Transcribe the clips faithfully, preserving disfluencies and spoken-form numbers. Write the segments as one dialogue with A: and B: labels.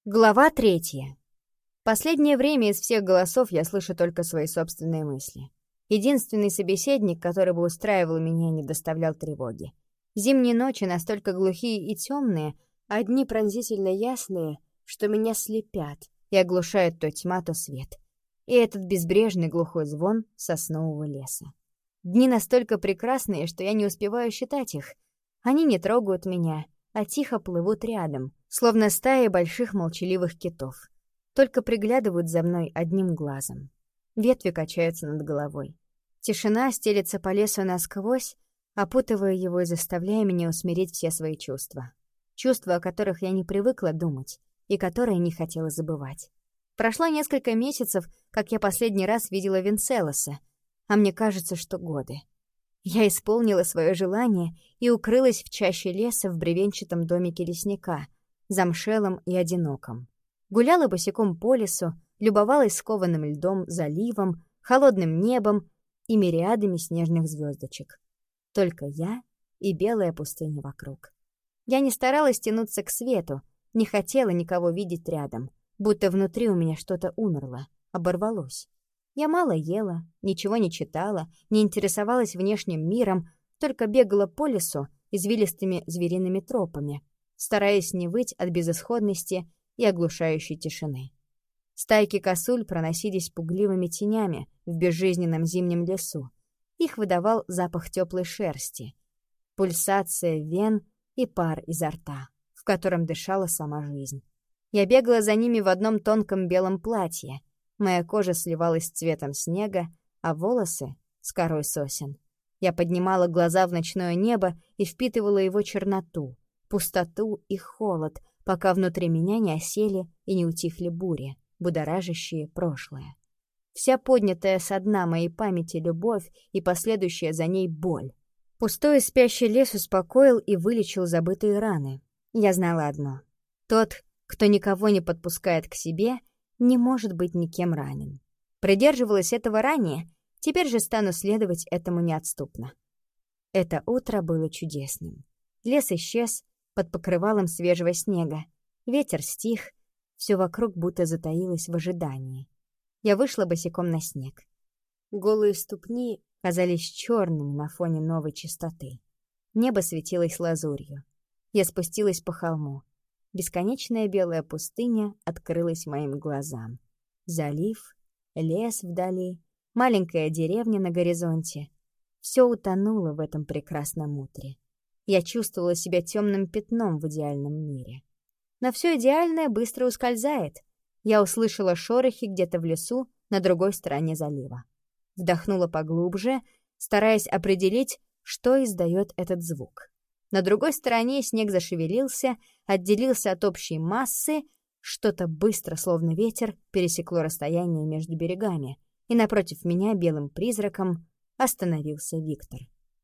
A: Глава третья. Последнее время из всех голосов я слышу только свои собственные мысли. Единственный собеседник, который бы устраивал меня, не доставлял тревоги. Зимние ночи настолько глухие и темные, а дни пронзительно ясные, что меня слепят и оглушают то тьма, то свет. И этот безбрежный глухой звон соснового леса. Дни настолько прекрасные, что я не успеваю считать их. Они не трогают меня, а тихо плывут рядом, словно стаи больших молчаливых китов. Только приглядывают за мной одним глазом. Ветви качаются над головой. Тишина стелется по лесу насквозь, опутывая его и заставляя меня усмирить все свои чувства. Чувства, о которых я не привыкла думать и которые не хотела забывать. Прошло несколько месяцев, как я последний раз видела Венцелоса, а мне кажется, что годы. Я исполнила свое желание и укрылась в чаще леса в бревенчатом домике лесника, замшелом и одиноком. Гуляла босиком по лесу, любовалась скованным льдом заливом, холодным небом и мириадами снежных звездочек. Только я и белая пустыня вокруг. Я не старалась тянуться к свету, не хотела никого видеть рядом, будто внутри у меня что-то умерло, оборвалось. Я мало ела, ничего не читала, не интересовалась внешним миром, только бегала по лесу извилистыми звериными тропами, стараясь не выть от безысходности и оглушающей тишины. Стайки косуль проносились пугливыми тенями в безжизненном зимнем лесу. Их выдавал запах теплой шерсти, пульсация вен и пар изо рта, в котором дышала сама жизнь. Я бегала за ними в одном тонком белом платье. Моя кожа сливалась с цветом снега, а волосы — с корой сосен. Я поднимала глаза в ночное небо и впитывала его черноту, пустоту и холод, пока внутри меня не осели и не утихли бури, будоражащие прошлое. Вся поднятая со дна моей памяти любовь и последующая за ней боль. Пустой и спящий лес успокоил и вылечил забытые раны. Я знала одно. Тот, кто никого не подпускает к себе, не может быть никем ранен. Придерживалась этого ранее, теперь же стану следовать этому неотступно. Это утро было чудесным. Лес исчез под покрывалом свежего снега. Ветер стих, все вокруг будто затаилось в ожидании. Я вышла босиком на снег. Голые ступни казались черными на фоне новой чистоты. Небо светилось лазурью. Я спустилась по холму. Бесконечная белая пустыня открылась моим глазам. Залив, лес вдали, маленькая деревня на горизонте. Все утонуло в этом прекрасном утре. Я чувствовала себя темным пятном в идеальном мире. Но все идеальное быстро ускользает. Я услышала шорохи где-то в лесу на другой стороне залива. Вдохнула поглубже, стараясь определить, что издает этот звук. На другой стороне снег зашевелился, отделился от общей массы, что-то быстро, словно ветер, пересекло расстояние между берегами, и напротив меня белым призраком остановился Виктор.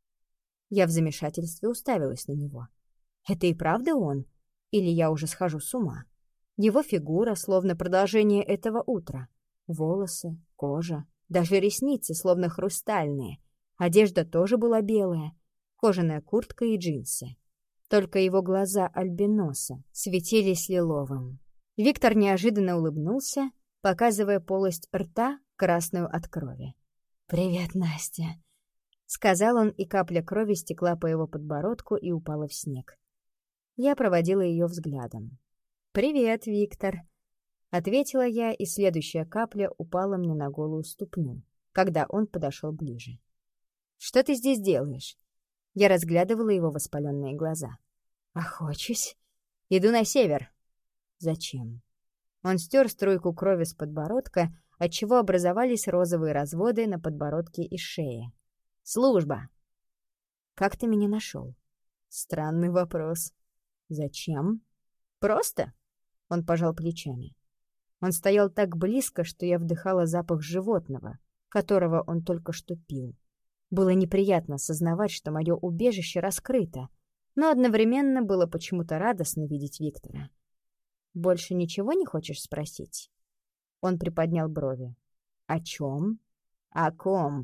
A: Я в замешательстве уставилась на него. Это и правда он? Или я уже схожу с ума? Его фигура словно продолжение этого утра. Волосы, кожа, даже ресницы словно хрустальные. Одежда тоже была белая. Кожаная куртка и джинсы. Только его глаза альбиноса светились лиловым. Виктор неожиданно улыбнулся, показывая полость рта, красную от крови. «Привет, Настя», — сказал он, и капля крови стекла по его подбородку и упала в снег. Я проводила ее взглядом. «Привет, Виктор», — ответила я, и следующая капля упала мне на голую ступню, когда он подошел ближе. «Что ты здесь делаешь?» Я разглядывала его воспаленные глаза. «Охочусь. Иду на север». «Зачем?» Он стер струйку крови с подбородка, отчего образовались розовые разводы на подбородке и шее. «Служба». «Как ты меня нашел?» «Странный вопрос». «Зачем?» «Просто?» Он пожал плечами. Он стоял так близко, что я вдыхала запах животного, которого он только что пил. Было неприятно осознавать, что мое убежище раскрыто, но одновременно было почему-то радостно видеть Виктора. «Больше ничего не хочешь спросить?» Он приподнял брови. «О чем? О ком?»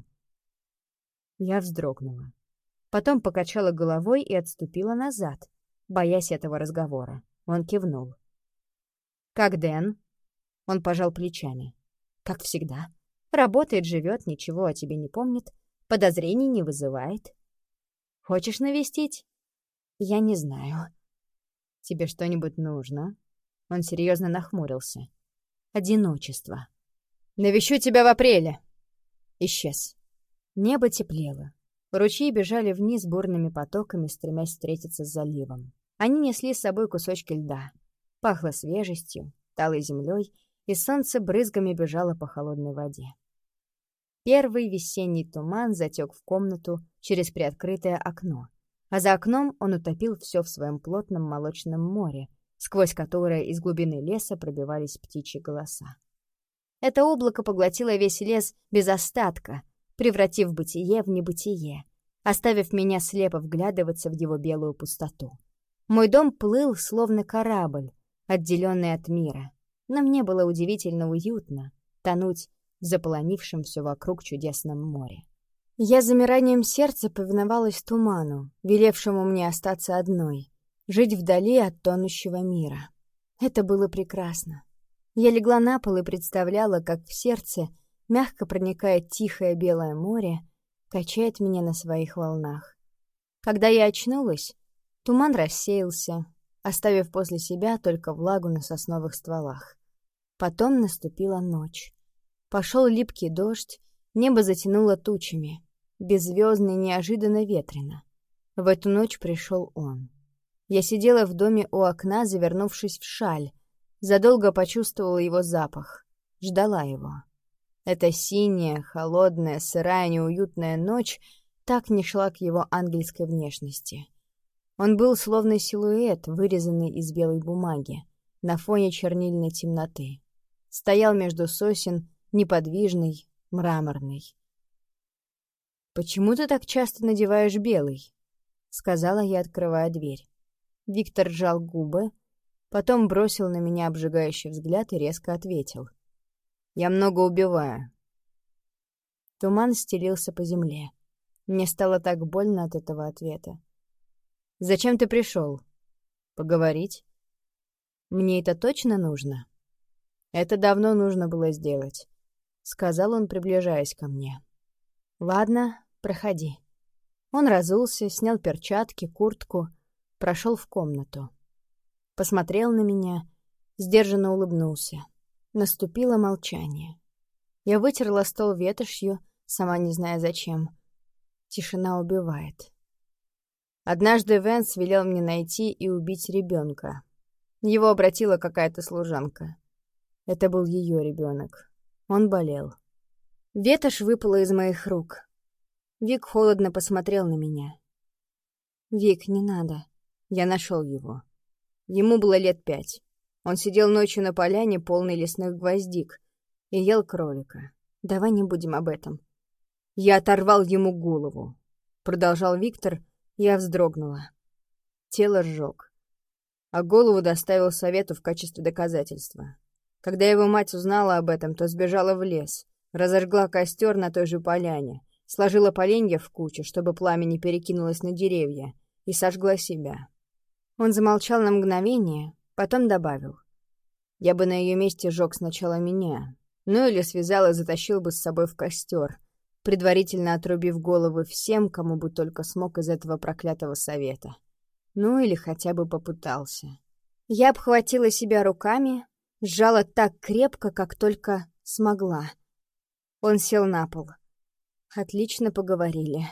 A: Я вздрогнула. Потом покачала головой и отступила назад, боясь этого разговора. Он кивнул. «Как Дэн?» Он пожал плечами. «Как всегда. Работает, живет, ничего о тебе не помнит, подозрений не вызывает. Хочешь навестить?» «Я не знаю». «Тебе что-нибудь нужно?» Он серьезно нахмурился. «Одиночество». «Навещу тебя в апреле». Исчез. Небо теплело. Ручьи бежали вниз бурными потоками, стремясь встретиться с заливом. Они несли с собой кусочки льда. Пахло свежестью, талой землей, и солнце брызгами бежало по холодной воде. Первый весенний туман затек в комнату через приоткрытое окно, а за окном он утопил все в своем плотном молочном море, сквозь которое из глубины леса пробивались птичьи голоса. Это облако поглотило весь лес без остатка, превратив бытие в небытие, оставив меня слепо вглядываться в его белую пустоту. Мой дом плыл, словно корабль, отделенный от мира, но мне было удивительно уютно тонуть в заполонившем все вокруг чудесном море. Я с замиранием сердца повиновалась туману, велевшему мне остаться одной, жить вдали от тонущего мира. Это было прекрасно. Я легла на пол и представляла, как в сердце мягко проникает тихое белое море, качает меня на своих волнах. Когда я очнулась, туман рассеялся, оставив после себя только влагу на сосновых стволах. Потом наступила ночь. Пошел липкий дождь, небо затянуло тучами, беззвездно и неожиданно ветрено. В эту ночь пришел он. Я сидела в доме у окна, завернувшись в шаль, задолго почувствовала его запах, ждала его. Эта синяя, холодная, сырая, неуютная ночь так не шла к его ангельской внешности. Он был словно силуэт, вырезанный из белой бумаги, на фоне чернильной темноты. Стоял между сосен, неподвижный, мраморный. «Почему ты так часто надеваешь белый?» — сказала я, открывая дверь. Виктор сжал губы, потом бросил на меня обжигающий взгляд и резко ответил. «Я много убиваю». Туман стелился по земле. Мне стало так больно от этого ответа. «Зачем ты пришел?» «Поговорить». «Мне это точно нужно?» «Это давно нужно было сделать», — сказал он, приближаясь ко мне. «Ладно, проходи». Он разулся, снял перчатки, куртку, прошел в комнату. Посмотрел на меня, сдержанно улыбнулся. Наступило молчание. Я вытерла стол ветошью, сама не зная зачем. Тишина убивает. Однажды Вэнс велел мне найти и убить ребенка. Его обратила какая-то служанка. Это был ее ребенок. Он болел. Ветошь выпала из моих рук. Вик холодно посмотрел на меня. «Вик, не надо». Я нашел его. Ему было лет пять. Он сидел ночью на поляне, полной лесных гвоздик, и ел кролика. Давай не будем об этом. Я оторвал ему голову. Продолжал Виктор, я вздрогнула. Тело сжег. А голову доставил совету в качестве доказательства. Когда его мать узнала об этом, то сбежала в лес, разожгла костер на той же поляне, сложила поленья в кучу, чтобы пламя не перекинулось на деревья, и сожгла себя. Он замолчал на мгновение, потом добавил. Я бы на ее месте сжег сначала меня, ну или связал и затащил бы с собой в костер, предварительно отрубив головы всем, кому бы только смог из этого проклятого совета. Ну или хотя бы попытался. Я обхватила себя руками, сжала так крепко, как только смогла. Он сел на пол. Отлично поговорили.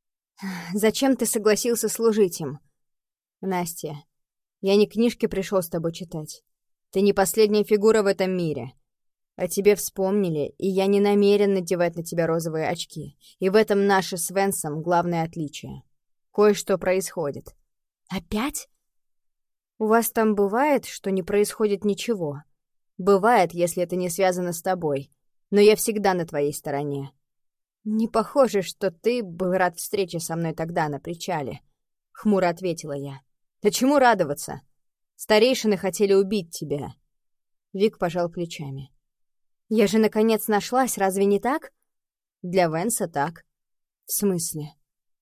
A: «Зачем ты согласился служить им?» «Настя, я не книжки пришел с тобой читать. Ты не последняя фигура в этом мире. О тебе вспомнили, и я не намерен надевать на тебя розовые очки. И в этом наше с Венсом главное отличие. Кое-что происходит». «Опять?» «У вас там бывает, что не происходит ничего?» «Бывает, если это не связано с тобой. Но я всегда на твоей стороне». «Не похоже, что ты был рад встрече со мной тогда на причале», — хмуро ответила я. «Да чему радоваться? Старейшины хотели убить тебя». Вик пожал плечами. «Я же, наконец, нашлась, разве не так?» «Для Венса так». «В смысле?»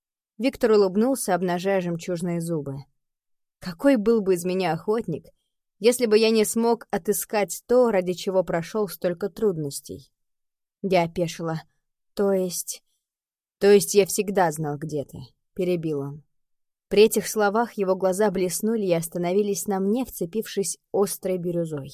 A: Виктор улыбнулся, обнажая жемчужные зубы. «Какой был бы из меня охотник, Если бы я не смог отыскать то, ради чего прошел столько трудностей. Я опешила. То есть... То есть я всегда знал, где ты, перебил он. При этих словах его глаза блеснули и остановились на мне, вцепившись острой бирюзой.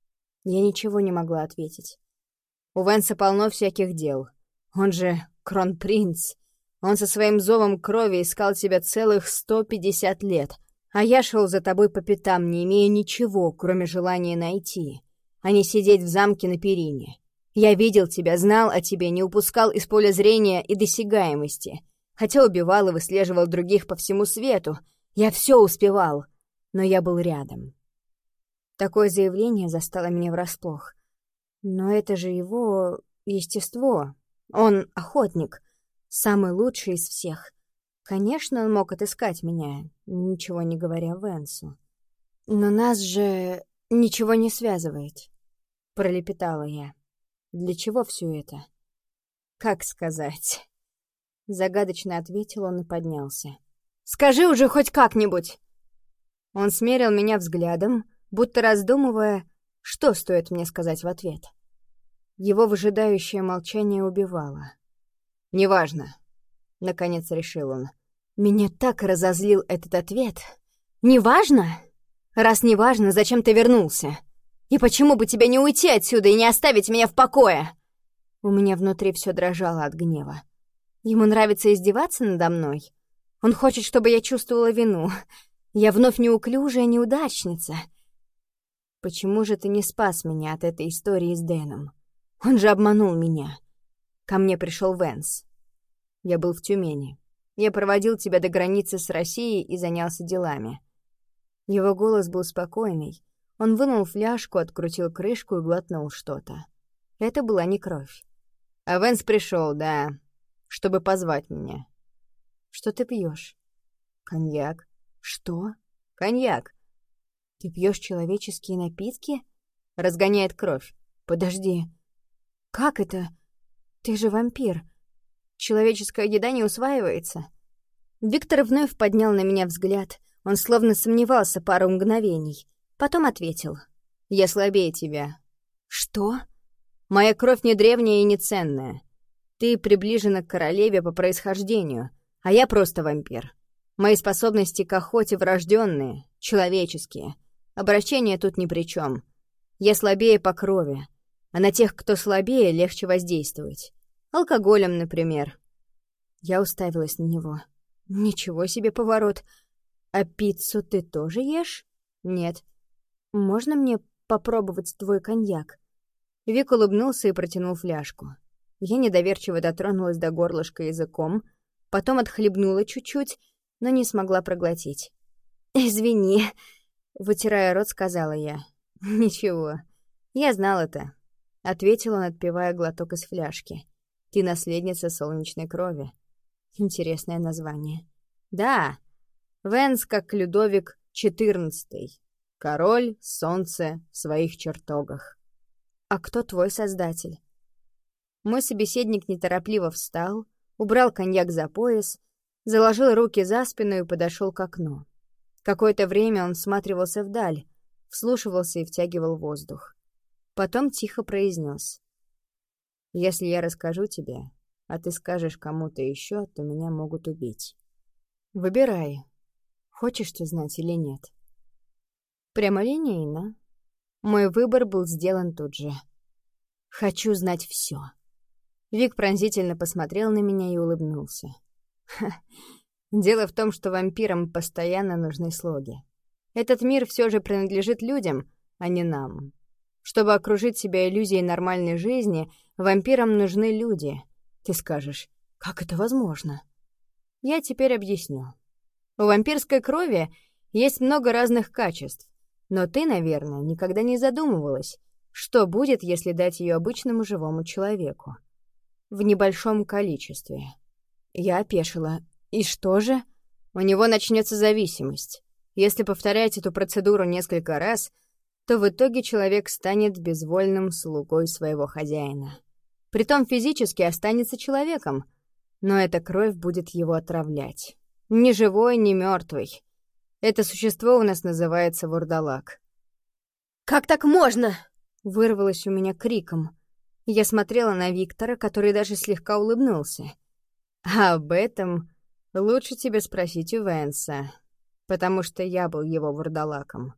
A: Я ничего не могла ответить. У Венса полно всяких дел. Он же кронпринц. Он со своим зовом крови искал тебя целых сто пятьдесят лет. А я шел за тобой по пятам, не имея ничего, кроме желания найти, а не сидеть в замке на перине. Я видел тебя, знал о тебе, не упускал из поля зрения и досягаемости. Хотя убивал и выслеживал других по всему свету. Я все успевал, но я был рядом. Такое заявление застало меня врасплох. Но это же его естество. Он охотник, самый лучший из всех. Конечно, он мог отыскать меня, ничего не говоря Венсу. Но нас же ничего не связывает, пролепетала я. Для чего все это? Как сказать? Загадочно ответил он и поднялся. Скажи уже хоть как-нибудь! Он смерил меня взглядом, будто раздумывая, что стоит мне сказать в ответ. Его выжидающее молчание убивало. «Неважно», — наконец решил он. Меня так разозлил этот ответ. «Неважно? Раз неважно, зачем ты вернулся? И почему бы тебе не уйти отсюда и не оставить меня в покое?» У меня внутри все дрожало от гнева. Ему нравится издеваться надо мной? Он хочет, чтобы я чувствовала вину. Я вновь неуклюжая неудачница. Почему же ты не спас меня от этой истории с Дэном? Он же обманул меня. Ко мне пришел Венс. Я был в Тюмени. Я проводил тебя до границы с Россией и занялся делами. Его голос был спокойный. Он вынул фляжку, открутил крышку и глотнул что-то. Это была не кровь. А Венс пришел, да, чтобы позвать меня. Что ты пьешь? Коньяк. Что? Коньяк. Ты пьешь человеческие напитки? Разгоняет кровь. Подожди. Как это? Ты же вампир. Человеческая еда не усваивается. Виктор вновь поднял на меня взгляд. Он словно сомневался пару мгновений. Потом ответил. Я слабее тебя. Что? Моя кровь не древняя и не ценная. Ты приближена к королеве по происхождению, а я просто вампир. Мои способности к охоте врожденные, человеческие. Обращение тут ни при чем. Я слабее по крови, а на тех, кто слабее, легче воздействовать. Алкоголем, например. Я уставилась на него. Ничего себе поворот. А пиццу ты тоже ешь? Нет. Можно мне попробовать твой коньяк? Вик улыбнулся и протянул фляжку. Я недоверчиво дотронулась до горлышка языком, потом отхлебнула чуть-чуть, но не смогла проглотить. «Извини», — вытирая рот, сказала я. «Ничего, я знал это», — ответил он, отпивая глоток из фляжки. «Ты наследница солнечной крови». Интересное название. «Да, Венс как Людовик четырнадцатый. Король, солнце в своих чертогах». «А кто твой создатель?» Мой собеседник неторопливо встал, убрал коньяк за пояс, заложил руки за спину и подошел к окну. Какое-то время он всматривался вдаль, вслушивался и втягивал воздух. Потом тихо произнес. «Если я расскажу тебе, а ты скажешь кому-то еще, то меня могут убить. Выбирай, хочешь ты знать или нет». Прямолинейно. Мой выбор был сделан тут же. «Хочу знать все». Вик пронзительно посмотрел на меня и улыбнулся. Ха. Дело в том, что вампирам постоянно нужны слуги. Этот мир все же принадлежит людям, а не нам. Чтобы окружить себя иллюзией нормальной жизни, вампирам нужны люди. Ты скажешь, как это возможно? Я теперь объясню. У вампирской крови есть много разных качеств, но ты, наверное, никогда не задумывалась, что будет, если дать ее обычному живому человеку. В небольшом количестве. Я опешила. И что же? У него начнется зависимость. Если повторять эту процедуру несколько раз, то в итоге человек станет безвольным слугой своего хозяина. Притом физически останется человеком, но эта кровь будет его отравлять. Ни живой, ни мертвый. Это существо у нас называется вурдалак.
B: Как так можно?»
A: Вырвалось у меня криком. Я смотрела на Виктора, который даже слегка улыбнулся. А об этом лучше тебе спросить у Вэнса, потому что я был его вурдалаком.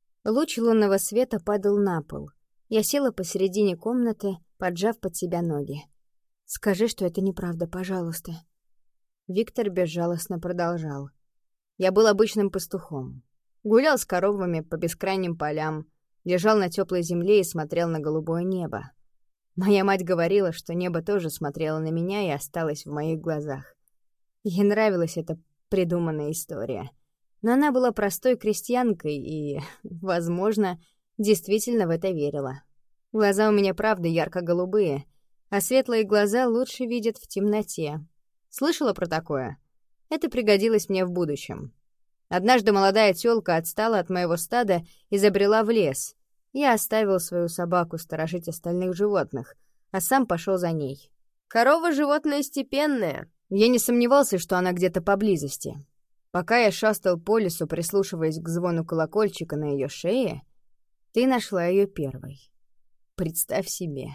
A: Луч лунного света падал на пол. Я села посередине комнаты, поджав под себя ноги. «Скажи, что это неправда, пожалуйста». Виктор безжалостно продолжал. «Я был обычным пастухом. Гулял с коровами по бескрайним полям, лежал на теплой земле и смотрел на голубое небо. Моя мать говорила, что небо тоже смотрело на меня и осталось в моих глазах. Ей нравилась эта придуманная история. Но она была простой крестьянкой и, возможно, действительно в это верила. Глаза у меня правда ярко-голубые, а светлые глаза лучше видят в темноте. Слышала про такое? Это пригодилось мне в будущем. Однажды молодая тёлка отстала от моего стада и забрела в лес. Я оставил свою собаку сторожить остальных животных, а сам пошел за ней.
B: Корова — животное степенное.
A: Я не сомневался, что она где-то поблизости. Пока я шастал по лесу, прислушиваясь к звону колокольчика на ее шее, ты нашла ее первой. Представь себе.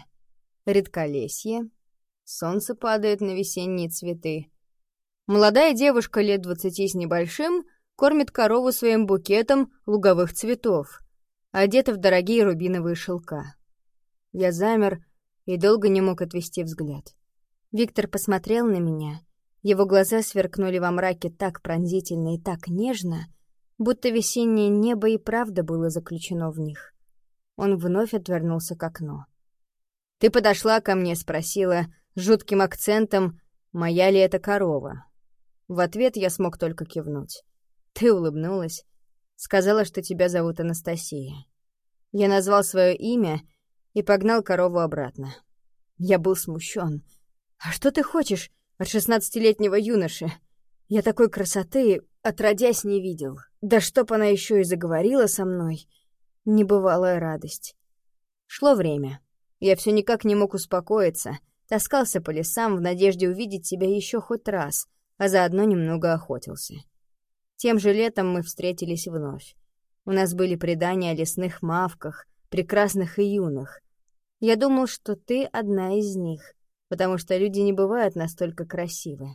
A: Редколесье, солнце падает на весенние цветы. Молодая девушка лет двадцати с небольшим кормит корову своим букетом луговых цветов, одета в дорогие рубиновые шелка. Я замер и долго не мог отвести взгляд. Виктор посмотрел на меня. Его глаза сверкнули во мраке так пронзительно и так нежно, будто весеннее небо и правда было заключено в них. Он вновь отвернулся к окну. «Ты подошла ко мне, спросила с жутким акцентом, моя ли это корова?» В ответ я смог только кивнуть. Ты улыбнулась, сказала, что тебя зовут Анастасия. Я назвал свое имя и погнал корову обратно. Я был смущен. «А что ты хочешь от шестнадцатилетнего юноши? Я такой красоты отродясь не видел. Да чтоб она еще и заговорила со мной. Небывалая радость». Шло время. Я все никак не мог успокоиться, таскался по лесам в надежде увидеть тебя еще хоть раз, а заодно немного охотился. Тем же летом мы встретились вновь. У нас были предания о лесных мавках, прекрасных и юных. Я думал, что ты одна из них, потому что люди не бывают настолько красивы.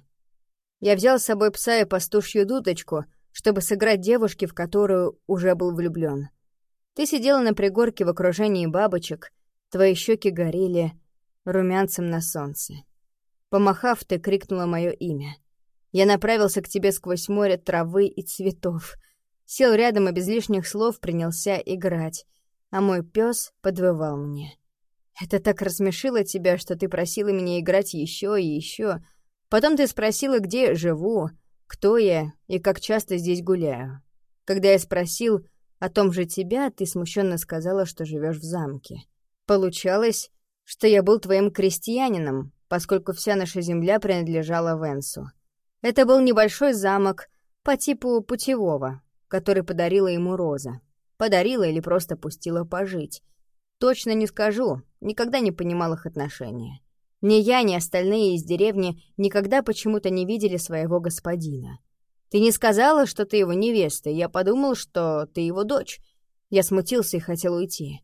A: Я взял с собой пса и пастушью дудочку, чтобы сыграть девушке, в которую уже был влюблен. Ты сидела на пригорке в окружении бабочек, твои щеки горели румянцем на солнце. Помахав, ты крикнула мое имя. Я направился к тебе сквозь море травы и цветов. Сел рядом и без лишних слов принялся играть, а мой пес подвывал мне. Это так рассмешило тебя, что ты просила меня играть еще и еще. Потом ты спросила, где я живу, кто я и как часто здесь гуляю. Когда я спросил о том же тебя, ты смущенно сказала, что живешь в замке. Получалось, что я был твоим крестьянином, поскольку вся наша земля принадлежала Вэнсу. Это был небольшой замок по типу путевого, который подарила ему Роза. Подарила или просто пустила пожить. Точно не скажу, никогда не понимал их отношения. Ни я, ни остальные из деревни никогда почему-то не видели своего господина. Ты не сказала, что ты его невеста, я подумал, что ты его дочь. Я смутился и хотел уйти.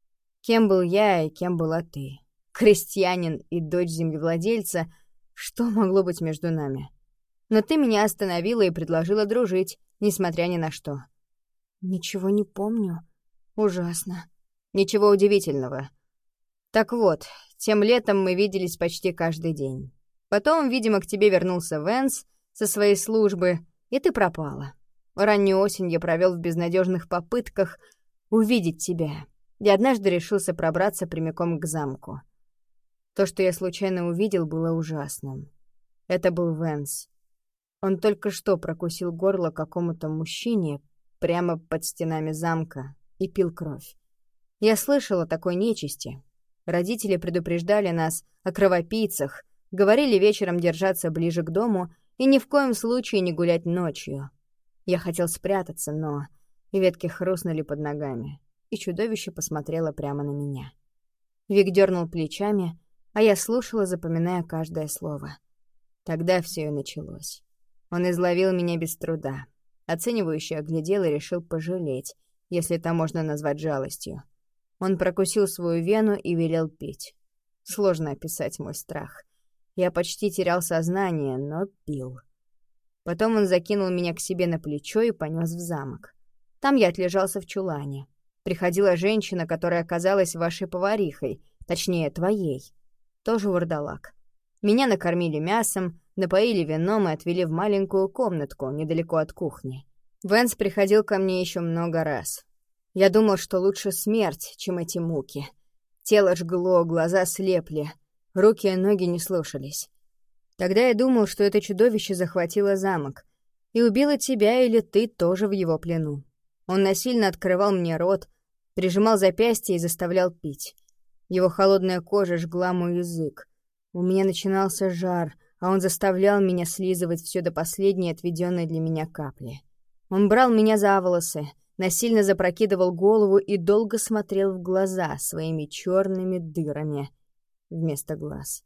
A: Кем был я и кем была ты? Крестьянин и дочь землевладельца. Что могло быть между нами? Но ты меня остановила и предложила дружить, несмотря ни на что. Ничего не помню. Ужасно. Ничего удивительного. Так вот, тем летом мы виделись почти каждый день. Потом, видимо, к тебе вернулся Вэнс со своей службы, и ты пропала. Раннюю осень я провел в безнадежных попытках увидеть тебя, и однажды решился пробраться прямиком к замку. То, что я случайно увидел, было ужасным. Это был Вэнс. Он только что прокусил горло какому-то мужчине прямо под стенами замка и пил кровь. Я слышала о такой нечисти. Родители предупреждали нас о кровопийцах, говорили вечером держаться ближе к дому и ни в коем случае не гулять ночью. Я хотел спрятаться, но ветки хрустнули под ногами, и чудовище посмотрело прямо на меня. Вик дернул плечами, а я слушала, запоминая каждое слово. Тогда все и началось. Он изловил меня без труда, оценивающе оглядел и решил пожалеть, если это можно назвать жалостью. Он прокусил свою вену и велел пить. Сложно описать мой страх. Я почти терял сознание, но пил. Потом он закинул меня к себе на плечо и понес в замок. Там я отлежался в чулане. Приходила женщина, которая оказалась вашей поварихой, точнее, твоей. Тоже вурдалак. Меня накормили мясом, напоили вином и отвели в маленькую комнатку недалеко от кухни. Вэнс приходил ко мне еще много раз. Я думал, что лучше смерть, чем эти муки. Тело жгло, глаза слепли, руки и ноги не слушались. Тогда я думал, что это чудовище захватило замок и убило тебя или ты тоже в его плену. Он насильно открывал мне рот, прижимал запястье и заставлял пить. Его холодная кожа жгла мой язык. У меня начинался жар, а он заставлял меня слизывать все до последней отведенной для меня капли. Он брал меня за волосы, насильно запрокидывал голову и долго смотрел в глаза своими черными дырами вместо глаз.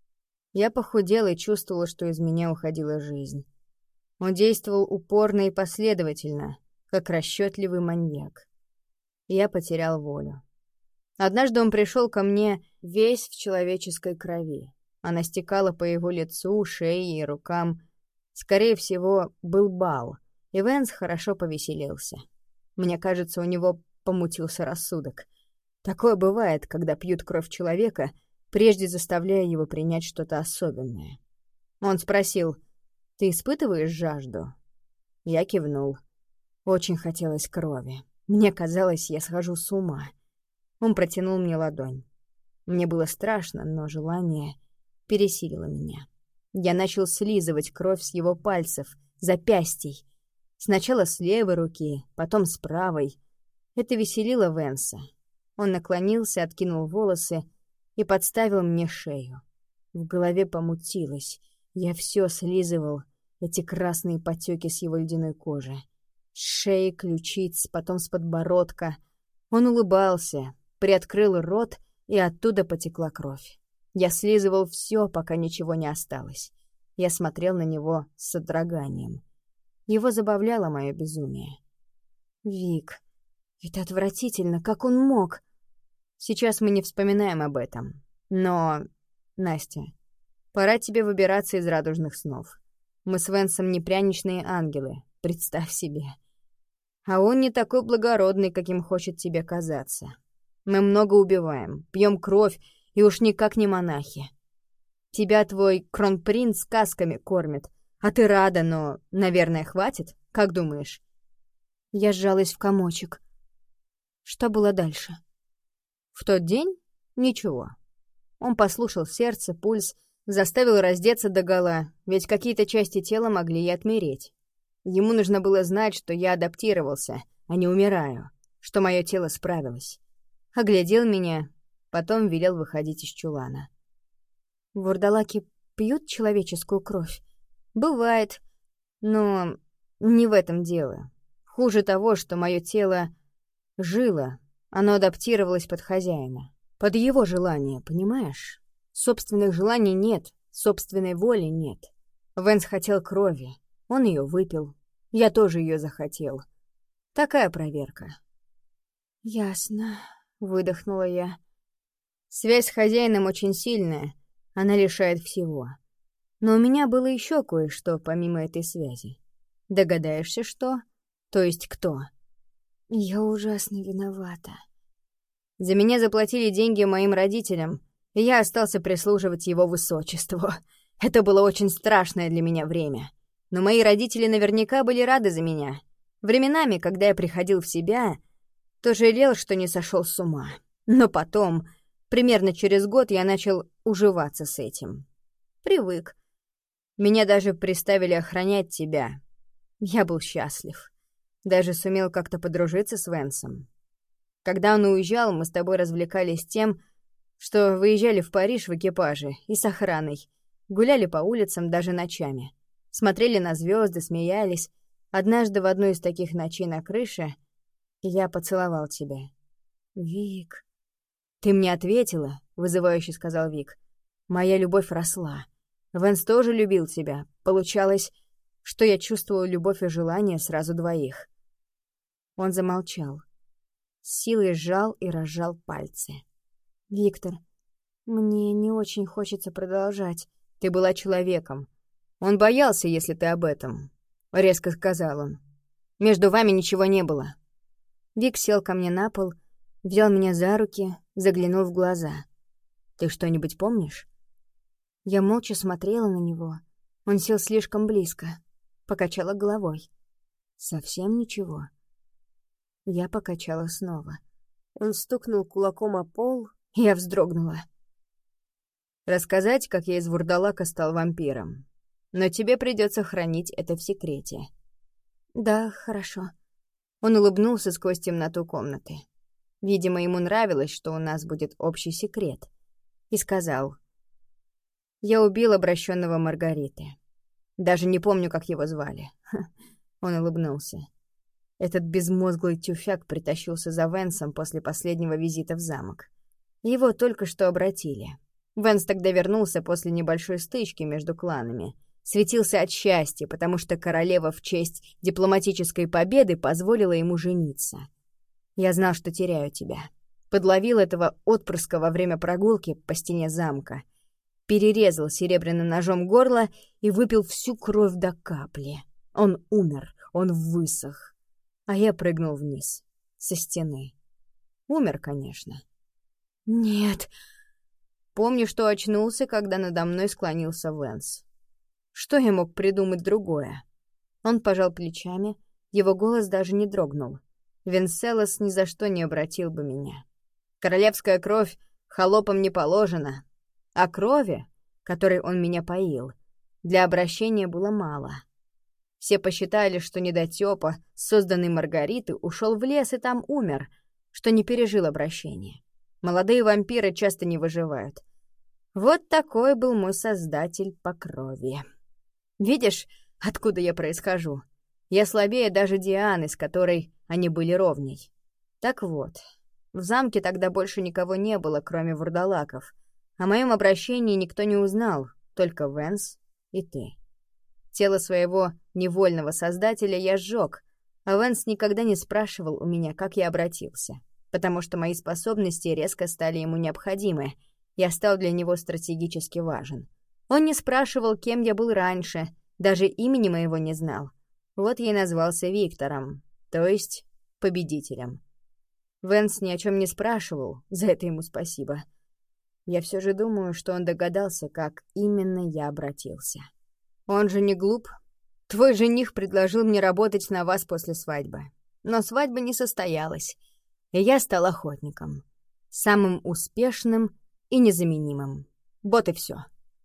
A: Я похудела и чувствовала, что из меня уходила жизнь. Он действовал упорно и последовательно, как расчетливый маньяк. Я потерял волю. Однажды он пришел ко мне весь в человеческой крови. Она стекала по его лицу, шее и рукам. Скорее всего, был бал, и Вэнс хорошо повеселился. Мне кажется, у него помутился рассудок. Такое бывает, когда пьют кровь человека, прежде заставляя его принять что-то особенное. Он спросил: «Ты испытываешь жажду?» Я кивнул. Очень хотелось крови. Мне казалось, я схожу с ума. Он протянул мне ладонь. Мне было страшно, но желание пересилило меня. Я начал слизывать кровь с его пальцев, запястий. Сначала с левой руки, потом с правой. Это веселило Вэнса. Он наклонился, откинул волосы и подставил мне шею. В голове помутилось. Я все слизывал, эти красные потеки с его ледяной кожи. С шеи, ключиц, потом с подбородка. Он улыбался, приоткрыл рот, и оттуда потекла кровь. Я слизывал все, пока ничего не осталось. Я смотрел на него с содроганием. Его забавляло мое безумие. «Вик, это отвратительно, как он мог?» Сейчас мы не вспоминаем об этом. Но, Настя, пора тебе выбираться из радужных снов. Мы с Вэнсом не пряничные ангелы, представь себе. А он не такой благородный, каким хочет тебе казаться. Мы много убиваем, пьем кровь, и уж никак не монахи. Тебя твой кронпринц сказками кормит, а ты рада, но, наверное, хватит? Как думаешь?» Я сжалась в комочек. Что было дальше? В тот день ничего. Он послушал сердце, пульс, заставил раздеться догола, ведь какие-то части тела могли и отмереть. Ему нужно было знать, что я адаптировался, а не умираю, что мое тело справилось. Оглядел меня, потом велел выходить из чулана. Вурдалаки пьют человеческую кровь? Бывает, но не в этом дело. Хуже того, что мое тело жило, оно адаптировалось под хозяина. Под его желание, понимаешь? Собственных желаний нет, собственной воли нет. Вэнс хотел крови, он ее выпил. Я тоже ее захотел. Такая проверка. «Ясно», — выдохнула я. Связь с хозяином очень сильная, она лишает всего. Но у меня было еще кое-что помимо этой связи. Догадаешься, что? То есть кто? Я ужасно виновата. За меня заплатили деньги моим родителям, и я остался прислуживать его высочеству. Это было очень страшное для меня время. Но мои родители наверняка были рады за меня. Временами, когда я приходил в себя, то жалел, что не сошел с ума. Но потом, примерно через год, я начал уживаться с этим. Привык. Меня даже приставили охранять тебя. Я был счастлив. Даже сумел как-то подружиться с Вэнсом. Когда он уезжал, мы с тобой развлекались тем, что выезжали в Париж в экипаже и с охраной, гуляли по улицам даже ночами, смотрели на звезды, смеялись. Однажды в одну из таких ночей на крыше я поцеловал тебя. «Вик...» «Ты мне ответила?» — вызывающе сказал Вик. «Моя любовь росла. Вэнс тоже любил тебя. Получалось, что я чувствовал любовь и желание сразу двоих». Он замолчал. С силой сжал и разжал пальцы. «Виктор, мне не очень хочется продолжать». «Ты была человеком. Он боялся, если ты об этом», — резко сказал он. «Между вами ничего не было». Вик сел ко мне на пол, взял меня за руки, заглянул в глаза. «Ты что-нибудь помнишь?» Я молча смотрела на него. Он сел слишком близко. Покачала головой. «Совсем ничего». Я покачала снова. Он стукнул кулаком о пол, и я вздрогнула. «Рассказать, как я из вурдалака стал вампиром. Но тебе придется хранить это в секрете». «Да, хорошо». Он улыбнулся сквозь темноту комнаты. Видимо, ему нравилось, что у нас будет общий секрет. И сказал: «Я убил обращенного Маргариты. Даже не помню, как его звали». Он улыбнулся. Этот безмозглый тюфяк притащился за Венсом после последнего визита в замок. Его только что обратили. Венс тогда вернулся после небольшой стычки между кланами. Светился от счастья, потому что королева в честь дипломатической победы позволила ему жениться. Я знал, что теряю тебя. Подловил этого отпрыска во время прогулки по стене замка. Перерезал серебряным ножом горло и выпил всю кровь до капли. Он умер, он высох. А я прыгнул вниз, со стены. Умер, конечно. Нет. Помню, что очнулся, когда надо мной склонился Венс. Что я мог придумать другое? Он пожал плечами, его голос даже не дрогнул. Венселос ни за что не обратил бы меня. Королевская кровь холопам не положена, а крови, которой он меня поил, для обращения было мало. Все посчитали, что недотёпа, созданный Маргариты, ушел в лес и там умер, что не пережил обращение. Молодые вампиры часто не выживают. Вот такой был мой создатель по крови. Видишь, откуда я происхожу? Я слабее даже Дианы, с которой они были ровней. Так вот, в замке тогда больше никого не было, кроме вурдалаков. О моем обращении никто не узнал, только Венс и ты. Тело своего невольного создателя я сжег, а Венс никогда не спрашивал у меня, как я обратился, потому что мои способности резко стали ему необходимы. Я стал для него стратегически важен. Он не спрашивал, кем я был раньше, даже имени моего не знал. Вот я и назвался Виктором, то есть победителем. Венс ни о чем не спрашивал, за это ему спасибо. Я все же думаю, что он догадался, как именно я обратился. Он же не глуп. Твой жених предложил мне работать на вас после свадьбы. Но свадьба не состоялась, и я стал охотником. Самым успешным и незаменимым. Вот и все.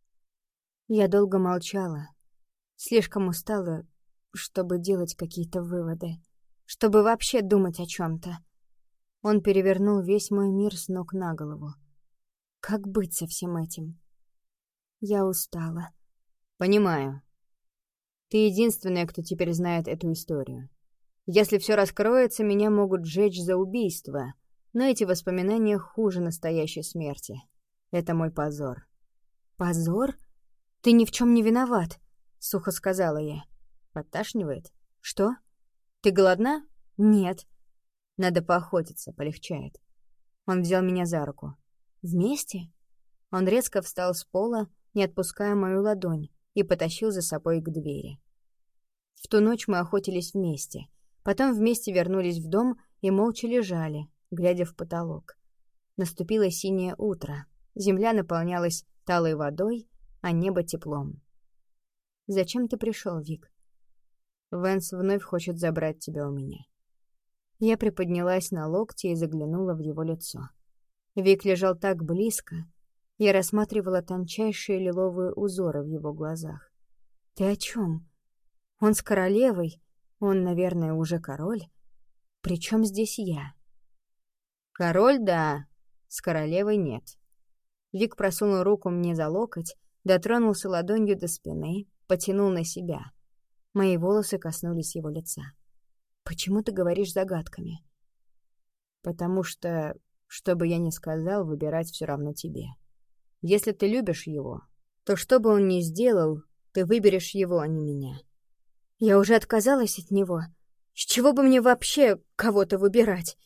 A: Я долго молчала. Слишком устала, чтобы делать какие-то выводы. Чтобы вообще думать о чем-то. Он перевернул весь мой мир с ног на голову. Как быть со всем этим? Я устала. Понимаю. Ты единственная, кто теперь знает эту историю. Если все раскроется, меня могут сжечь за убийство, но эти воспоминания хуже настоящей смерти. Это мой позор. Позор? Ты ни в чем не виноват, сухо сказала я. Подташнивает? Что? Ты голодна? Нет. Надо поохотиться, полегчает. Он взял меня за руку. Вместе? Он резко встал с пола, не отпуская мою ладонь, и потащил за собой к двери. В ту ночь мы охотились вместе. Потом вместе вернулись в дом и молча лежали, глядя в потолок. Наступило синее утро. Земля наполнялась талой водой, а небо теплом. «Зачем ты пришел, Вик?» «Венс вновь хочет забрать тебя у меня». Я приподнялась на локте и заглянула в его лицо. Вик лежал так близко. Я рассматривала тончайшие лиловые узоры в его глазах. «Ты о чем? Он с королевой. Он, наверное, уже король. Причем здесь я?» «Король, да. С королевой нет». Вик просунул руку мне за локоть, дотронулся ладонью до спины, потянул на себя. Мои волосы коснулись его лица. «Почему ты говоришь загадками?» «Потому что, что бы я ни сказал, выбирать все равно тебе. Если ты любишь его, то что бы он ни сделал, ты выберешь его, а не меня». «Я уже отказалась от него. С чего бы мне вообще кого-то выбирать?»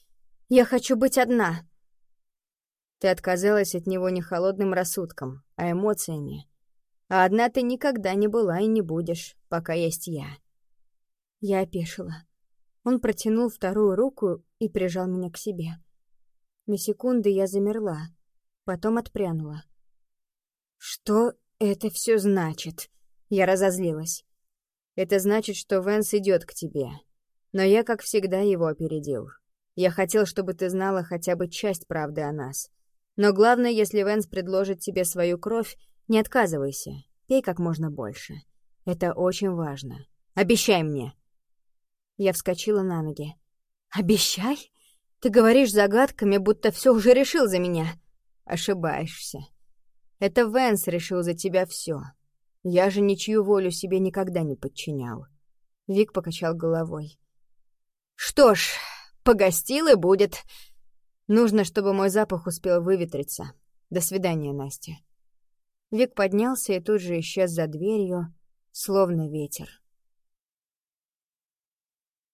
A: Я хочу быть одна. Ты отказалась от него не холодным рассудком, а эмоциями. А одна ты никогда не была и не будешь, пока есть я. Я опешила. Он протянул вторую руку и прижал меня к себе. На секунду я замерла, потом отпрянула. Что это все значит? Я разозлилась. Это значит, что Вэнс идет к тебе. Но я, как всегда, его опередил. Я хотел, чтобы ты знала хотя бы часть правды о нас. Но главное, если Вэнс предложит тебе свою кровь, не отказывайся. Пей как можно больше. Это очень важно. Обещай мне. Я вскочила на ноги. Обещай? Ты говоришь загадками, будто все уже решил за меня. Ошибаешься. Это Вэнс решил за тебя все. Я же ничью волю себе никогда не подчинял. Вик покачал головой. Что ж, погостил и будет. Нужно, чтобы мой запах успел выветриться. До свидания, Настя. Вик поднялся и тут же исчез за дверью, словно ветер.